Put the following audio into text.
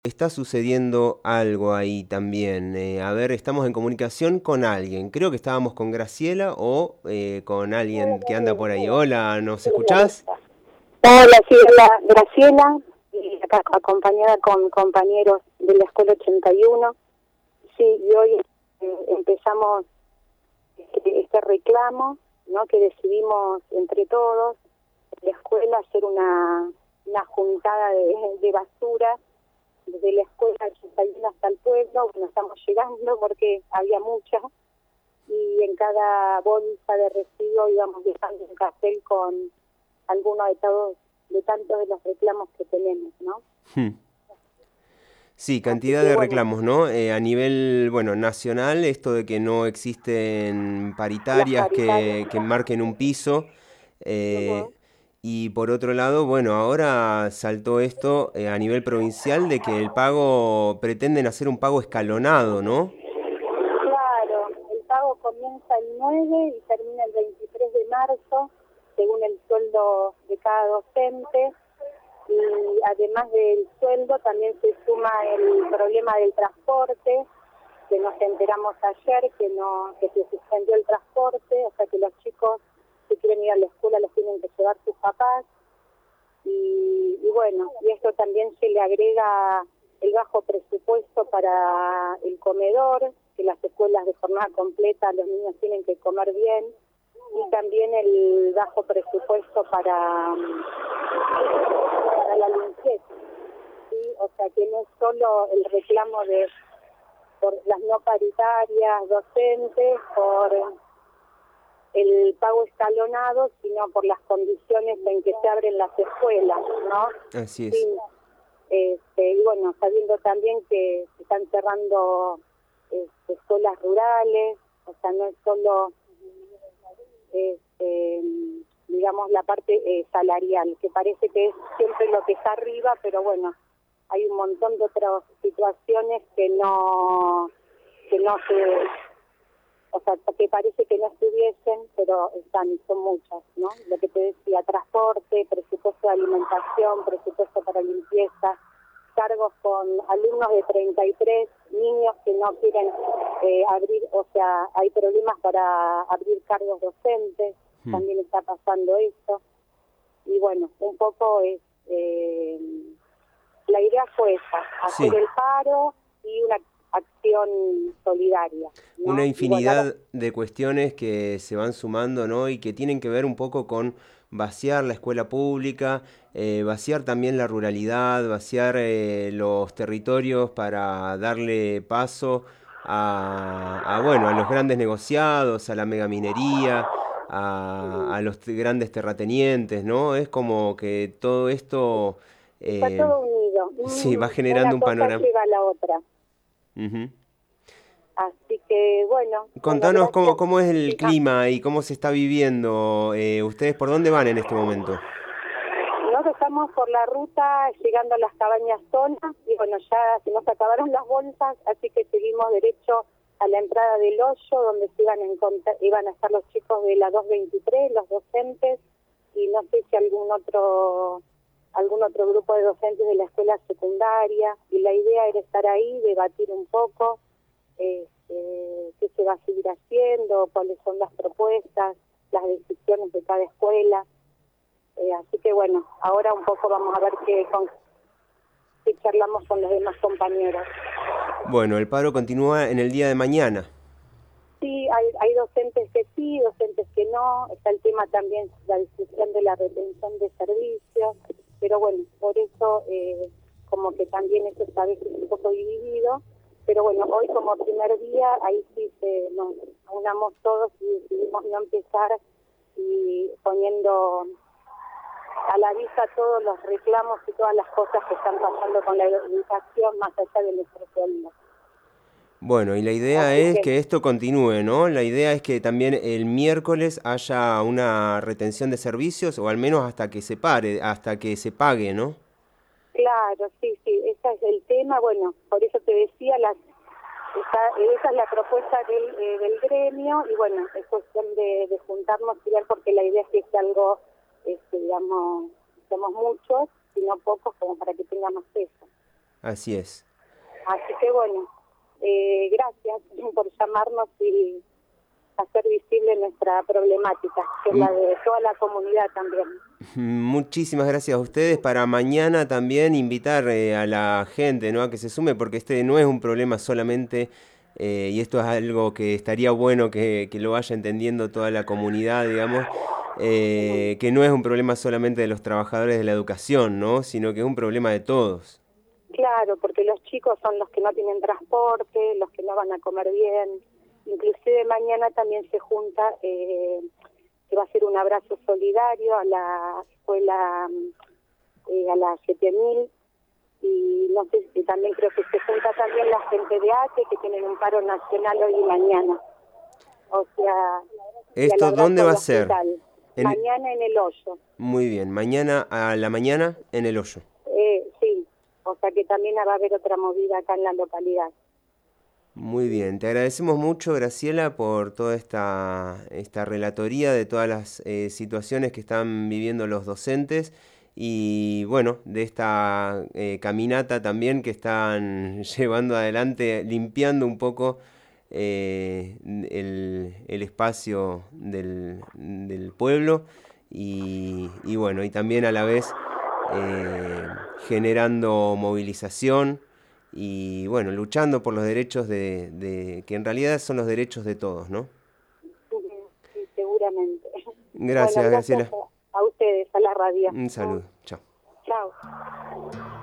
Está sucediendo algo ahí también. A ver, estamos en comunicación con alguien. Creo que estábamos con Graciela o con alguien que anda por ahí. Hola, ¿nos escuchás? Hola, sí, hola, Graciela, y acá acompañada con compañeros de la Escuela 81. Sí, y hoy empezamos este reclamo, ¿no? Que decidimos entre todos en la escuela hacer una juntada de basura desde la Escuela 81 hasta el pueblo. Bueno, estamos llegando porque había mucha, y en cada bolsa de residuo íbamos dejando un cartel con algunos de tantos de los reclamos que tenemos, ¿no? Hmm. Sí, Así cantidad que de bueno, reclamos, ¿no? A nivel, bueno, nacional, esto de que no existen las paritarias paritarias. que marquen un piso. Ujú. eh, y por otro lado, bueno, ahora saltó esto a nivel provincial de que el pago, pretenden hacer un pago escalonado, ¿no? Claro, el pago comienza el 9 y termina el 23 de marzo, según el sueldo de cada docente, y además del sueldo también se suma el problema del transporte, que nos enteramos ayer que se suspendió el transporte, o sea que los chicos que quieren ir a la escuela los tienen que llevar sus papás. Y bueno, y esto también se le agrega el bajo presupuesto para el comedor, que las escuelas de jornada completa los niños tienen que comer bien, y también el bajo presupuesto para la limpieza, ¿sí? O sea que no es solo el reclamo de por las no paritarias docentes, por el pago escalonado, sino por las condiciones en que se abren las escuelas, ¿no? Así es. Sí, y bueno, sabiendo también que se están cerrando escuelas rurales, o sea, no es solo, este, digamos, la parte salarial, que parece que es siempre lo que está arriba, pero bueno, hay un montón de otras situaciones que no se, o sea, que parece que no estuviesen, pero están, son muchas, ¿no? Lo que te decía, transporte, presupuesto de alimentación, presupuesto para limpieza, cargos con alumnos de 33, niños que no quieren abrir, o sea, hay problemas para abrir cargos docentes, Hmm. también está pasando eso. Y bueno, un poco es, la idea fue esa, hacer Sí, el paro y una acción solidaria, una ¿no? Y bueno, ahora infinidad de cuestiones que se van sumando, ¿no? Y que tienen que ver un poco con vaciar la escuela pública, vaciar también la ruralidad, vaciar los territorios para darle paso bueno, a los grandes negociados, a la megaminería, a los grandes terratenientes, ¿no? Es como que todo esto, está eh, todo unido, sí, va una generando un cosa panorama. lleva a la otra. Ujú. Así que bueno, Contanos gracias. cómo es el Sí, clima y cómo se está viviendo. ¿Ustedes por dónde van en este momento? nosotros estamos por la ruta llegando a las cabañas zonas y bueno, ya se nos acabaron las bolsas, así que seguimos derecho a la entrada del hoyo donde se iban a iban a estar los chicos de la 223, los docentes, y no sé si algún otro grupo de docentes de la escuela secundaria, y la idea era estar ahí, debatir un poco qué se va a seguir haciendo, cuáles son las propuestas, las decisiones de cada escuela. Así que bueno, ahora un poco vamos a ver qué charlamos con los demás compañeros. Bueno, el paro continúa en el día de mañana. Sí, hay docentes que sí, docentes que no. Está el tema también, la discusión de la retención de servicios. Pero bueno, por eso como que también eso está a veces un poco dividido. Pero bueno, hoy como primer día, ahí sí nos unamos todos y decidimos no empezar y poniendo a la vista todos los reclamos y todas las cosas que están pasando con la educación más allá de nuestro sueldo. Bueno, y la idea Así es que que esto continúe, ¿no? La idea es que también el miércoles haya una retención de servicios o al menos hasta que se pare, hasta que se pague, ¿no? claro, sí, sí, ese es el tema. Bueno, por eso te decía, esa es la propuesta del gremio y bueno, es cuestión de juntarnos y ver porque la idea es que sea algo, digamos, somos muchos, sino pocos, como para que tenga más peso. Así es. Así que bueno, gracias por llamarnos y hacer visible nuestra problemática, que es la de toda la comunidad también. Muchísimas gracias a ustedes. Para mañana también invitar a la gente, ¿no?, a que se sume, porque este no es un problema solamente, y esto es algo que estaría bueno que lo vaya entendiendo toda la comunidad, digamos, que no es un problema solamente de los trabajadores de la educación, ¿no?, sino que es un problema de todos. Claro, porque los chicos son los que no tienen transporte, los que no van a comer bien. Inclusive mañana también se junta, se va a hacer un abrazo solidario a la escuela, a la 7000, y no sé, si también creo que se junta también la gente de ATE, que tienen un paro nacional hoy y mañana. O sea, y al ¿Esto abrazo dónde va al a ser? hospital. Mañana en El Hoyo. Muy bien, mañana a la mañana en El Hoyo. Sí, o sea que también va a haber otra movida acá en la localidad. Muy bien, te agradecemos mucho, Graciela, por toda esta relatoría de todas las situaciones que están viviendo los docentes y bueno, de esta caminata también que están llevando adelante, limpiando un poco el espacio del pueblo y bueno, y también a la vez generando movilización y bueno, luchando por los derechos que en realidad son los derechos de todos, ¿no? Sí, seguramente. Bueno, Gracias, gracias Graciela. a ustedes, a la radio. Un saludo. Chao. Chao.